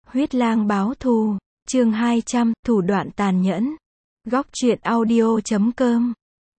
Huyết lang báo thù, chương 200, thủ đoạn tàn nhẫn. Góc truyện audio.com.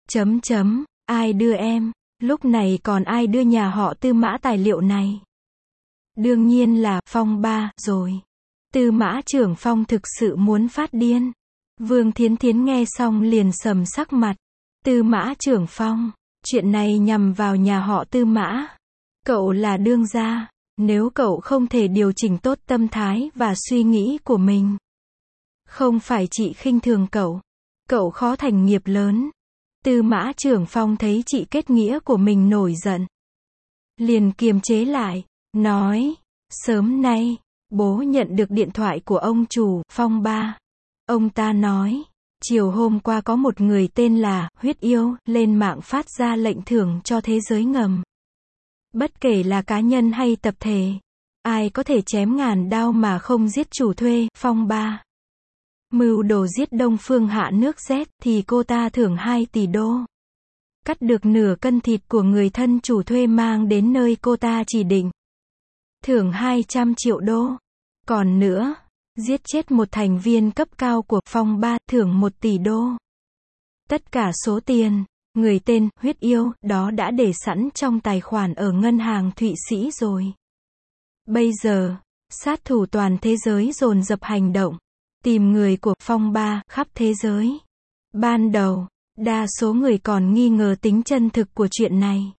Ai đưa em? Lúc này còn ai đưa nhà họ Tư Mã tài liệu này? Đương nhiên là Phong ba rồi. Tư Mã Trưởng Phong thực sự muốn phát điên. Vương Thiến Thiến nghe xong liền sầm sắc mặt. Tư Mã Trưởng Phong, chuyện này nhằm vào nhà họ Tư Mã. Cậu là đương gia, nếu cậu không thể điều chỉnh tốt tâm thái và suy nghĩ của mình, không phải chị khinh thường cậu khó thành nghiệp lớn. Tư Mã Trưởng Phong thấy chị kết nghĩa của mình nổi giận, liền kiềm chế lại, nói, sớm nay, bố nhận được điện thoại của ông chủ, Phong ba. Ông ta nói, chiều hôm qua có một người tên là Huyết Yêu, lên mạng phát ra lệnh thưởng cho thế giới ngầm. Bất kể là cá nhân hay tập thể, ai có thể chém ngàn đao mà không giết chủ thuê, Phong ba. Mưu đồ giết Đông Phương Hạ nước Z thì cô ta thưởng 2 tỷ đô. Cắt được nửa cân thịt của người thân chủ thuê mang đến nơi cô ta chỉ định, thưởng 200 triệu đô. Còn nữa, giết chết một thành viên cấp cao của Phong ba, thưởng 1 tỷ đô. Tất cả số tiền, người tên Huyết Yêu đó đã để sẵn trong tài khoản ở ngân hàng Thụy Sĩ rồi. Bây giờ, sát thủ toàn thế giới dồn dập hành động, tìm người của Phong ba khắp thế giới. Ban đầu, đa số người còn nghi ngờ tính chân thực của chuyện này.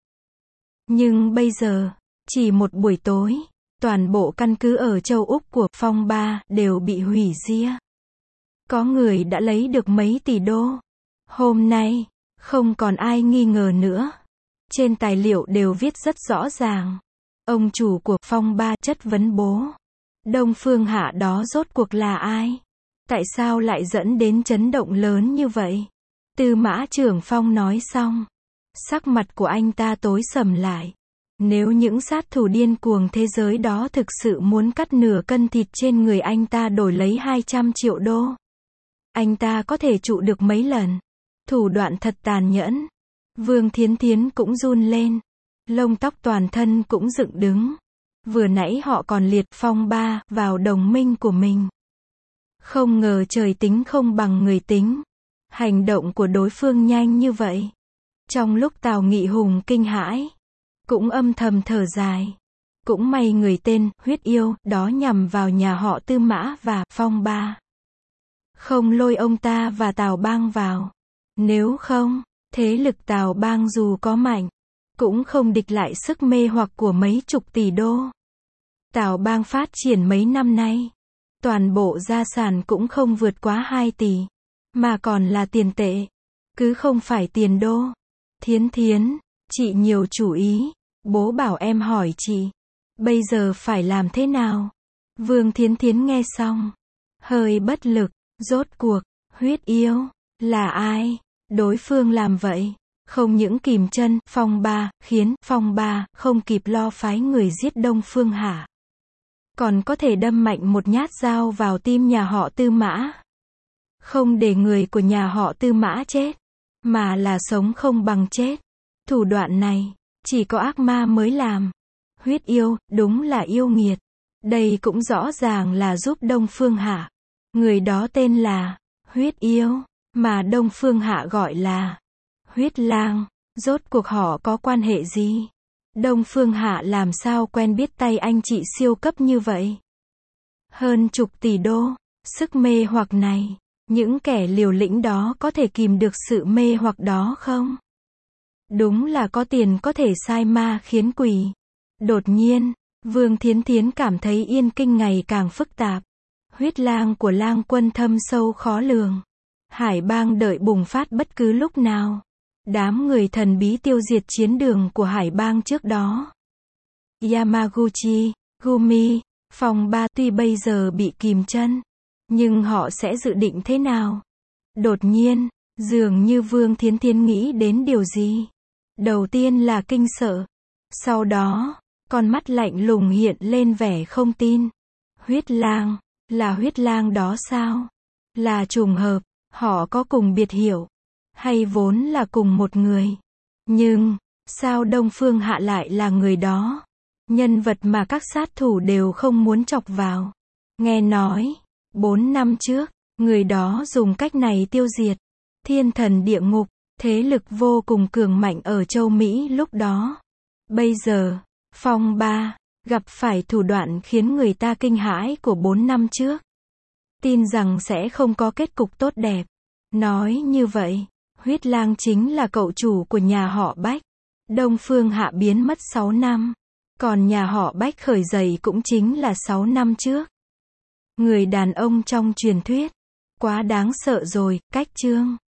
Nhưng bây giờ, chỉ một buổi tối, toàn bộ căn cứ ở châu Úc của Phong ba đều bị hủy diệt. Có người đã lấy được mấy tỷ đô. Hôm nay, không còn ai nghi ngờ nữa. Trên tài liệu đều viết rất rõ ràng. Ông chủ của Phong ba chất vấn bố. Đông Phương Hạ đó rốt cuộc là ai? Tại sao lại dẫn đến chấn động lớn như vậy? Tư Mã Trưởng Phong nói xong, sắc mặt của anh ta tối sầm lại. Nếu những sát thủ điên cuồng thế giới đó thực sự muốn cắt nửa cân thịt trên người anh ta đổi lấy 200 triệu đô, anh ta có thể trụ được mấy lần? Thủ đoạn thật tàn nhẫn. Vương Thiến Thiến cũng run lên. Lông tóc toàn thân cũng dựng đứng. Vừa nãy họ còn liệt Phong ba vào đồng minh của mình. Không ngờ trời tính không bằng người tính. Hành động của đối phương nhanh như vậy. Trong lúc Tào Nghị Hùng kinh hãi, cũng âm thầm thở dài. Cũng may người tên Huyết Yêu đó nhằm vào nhà họ Tư Mã và Phong ba, không lôi ông ta và Tào Bang vào. Nếu không, thế lực Tào Bang dù có mạnh, cũng không địch lại sức mê hoặc của mấy chục tỷ đô. Tào Bang phát triển mấy năm nay, toàn bộ gia sản cũng không vượt quá 2 tỷ, mà còn là tiền tệ, cứ không phải tiền đô. Thiến Thiến, chị nhiều chủ ý, bố bảo em hỏi chị, bây giờ phải làm thế nào? Vương Thiến Thiến nghe xong, hơi bất lực, rốt cuộc, Huyết Yêu là ai? Đối phương làm vậy, không những kìm chân Phong ba, khiến Phong ba không kịp lo phái người giết Đông Phương Hạ, còn có thể đâm mạnh một nhát dao vào tim nhà họ Tư Mã. Không để người của nhà họ Tư Mã chết, mà là sống không bằng chết. Thủ đoạn này, chỉ có ác ma mới làm. Huyết Yêu, đúng là yêu nghiệt. Đây cũng rõ ràng là giúp Đông Phương Hạ. Người đó tên là Huyết Yêu, mà Đông Phương Hạ gọi là Huyết Lang. Rốt cuộc họ có quan hệ gì? Đông Phương Hạ làm sao quen biết tay anh chị siêu cấp như vậy? Hơn chục tỷ đô, sức mê hoặc này, những kẻ liều lĩnh đó có thể kìm được sự mê hoặc đó không? Đúng là có tiền có thể sai ma khiến quỷ. Đột nhiên, Vương Thiến Thiến cảm thấy Yên Kinh ngày càng phức tạp. Huyết lang của Lang Quân thâm sâu khó lường. Hải bang đợi bùng phát bất cứ lúc nào. Đám người thần bí tiêu diệt chiến đường của Hải bang trước đó. Yamaguchi, Gumi, Phong ba tuy bây giờ bị kìm chân, nhưng họ sẽ dự định thế nào? Đột nhiên, dường như Vương Thiến Thiến nghĩ đến điều gì. Đầu tiên là kinh sợ. Sau đó, con mắt lạnh lùng hiện lên vẻ không tin. Huyết lang, là Huyết lang đó sao? Là trùng hợp, họ có cùng biệt hiệu, hay vốn là cùng một người? Nhưng, sao Đông Phương Hạ lại là người đó? Nhân vật mà các sát thủ đều không muốn chọc vào. Nghe nói, 4 năm trước, người đó dùng cách này tiêu diệt thiên thần địa ngục, thế lực vô cùng cường mạnh ở châu Mỹ lúc đó. Bây giờ, phong ba, gặp phải thủ đoạn khiến người ta kinh hãi của 4 năm trước. Tin rằng sẽ không có kết cục tốt đẹp. Nói như vậy, Huyết Lang chính là cậu chủ của nhà họ Bách. Đông Phương Hạ biến mất 6 năm. Còn nhà họ Bách khởi dậy cũng chính là 6 năm trước. Người đàn ông trong truyền thuyết. Quá đáng sợ rồi, cách chương.